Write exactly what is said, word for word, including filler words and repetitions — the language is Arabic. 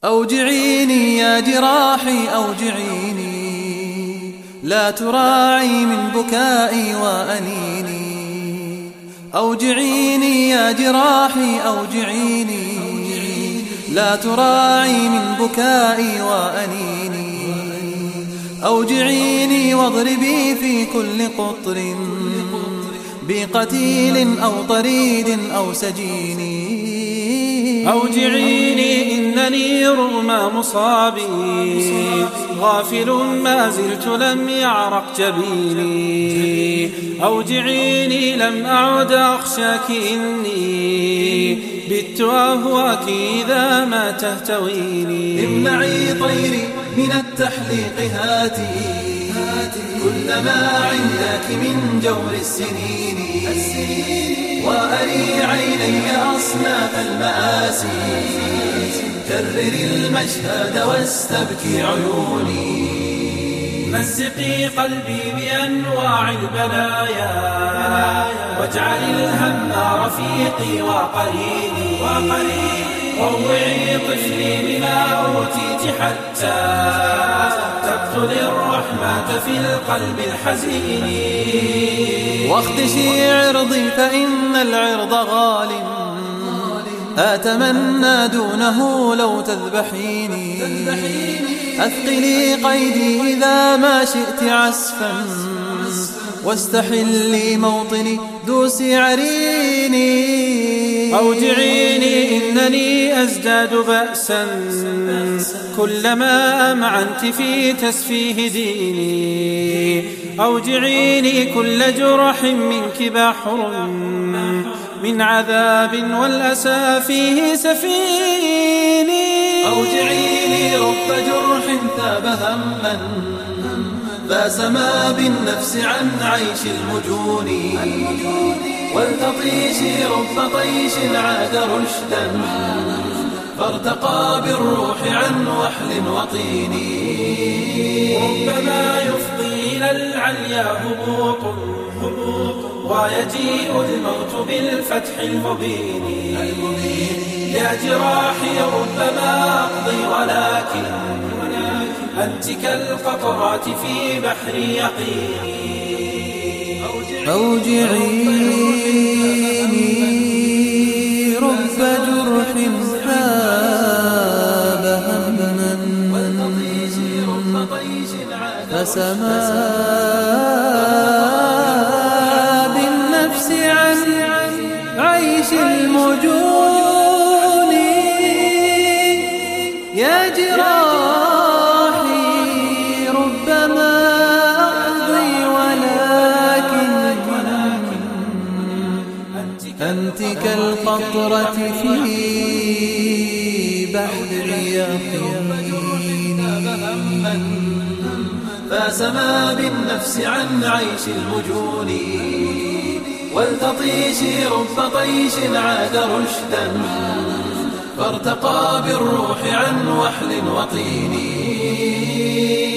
أوجعيني يا جراحي أوجعيني، لا تراعي من بكائي وأنيني. أوجعيني يا جراحي أوجعيني، لا تراعي من بكائي وأنيني. أوجعيني واضربي في كل قطر بقتيل أو طريد أو سجين. أوجعيني إنني رغم مصابي غافل ما زلت لم يعرق جبيني. أوجعيني لم أعد أخشاك إني بت أهواك إذا ما تهتويني. امنعي طيري من التحليق هاتي كلما عندك من جور السنين، وأري عيني أصناف المآسي، كرري المشهد واستبكي عيوني. مزقي قلبي بأنواع البلايا، واجعل الهم رفيقي وقريني. روعي طفلي بما أوتيت حتى تقتل الرحمة في القلب الحزين. واخدشي عرضي فإن العرض غال، أتمنى دونه لو تذبحيني. أثقلي قيدي إذا ما شئت عسفا، واستحلي موطني دوسي عريني. أوجعيني إنني أزداد بأسا كلما أمعنت في تسفيه ديني. أوجعيني كل جرح منك بحر من عذاب والأسى فيه سفيني. أوجعيني رب جرح ثاب هما فسما بالنفس عن عيش المجون. والتطيش رب طيش عاد رشدا فارتقى بالروح عن وحل وطين. ربما يفضي إلى العليا هبوط ويجيء الموت بالفتح المبين. يا جراحي ربما أقضي ولكن أنت كالقطرات في بحر يقين. أوجعيني رب جرح ثاب هما فسما بالنفس عن عيش المجون. يا جراحي ربما أقضي ولكن أنت كالقطرة في بحر يقين. فسما بالنفس عن عيش المجون. والتطيش رب طيش عاد رشدا فارتقى بالروح عن وحل وطين.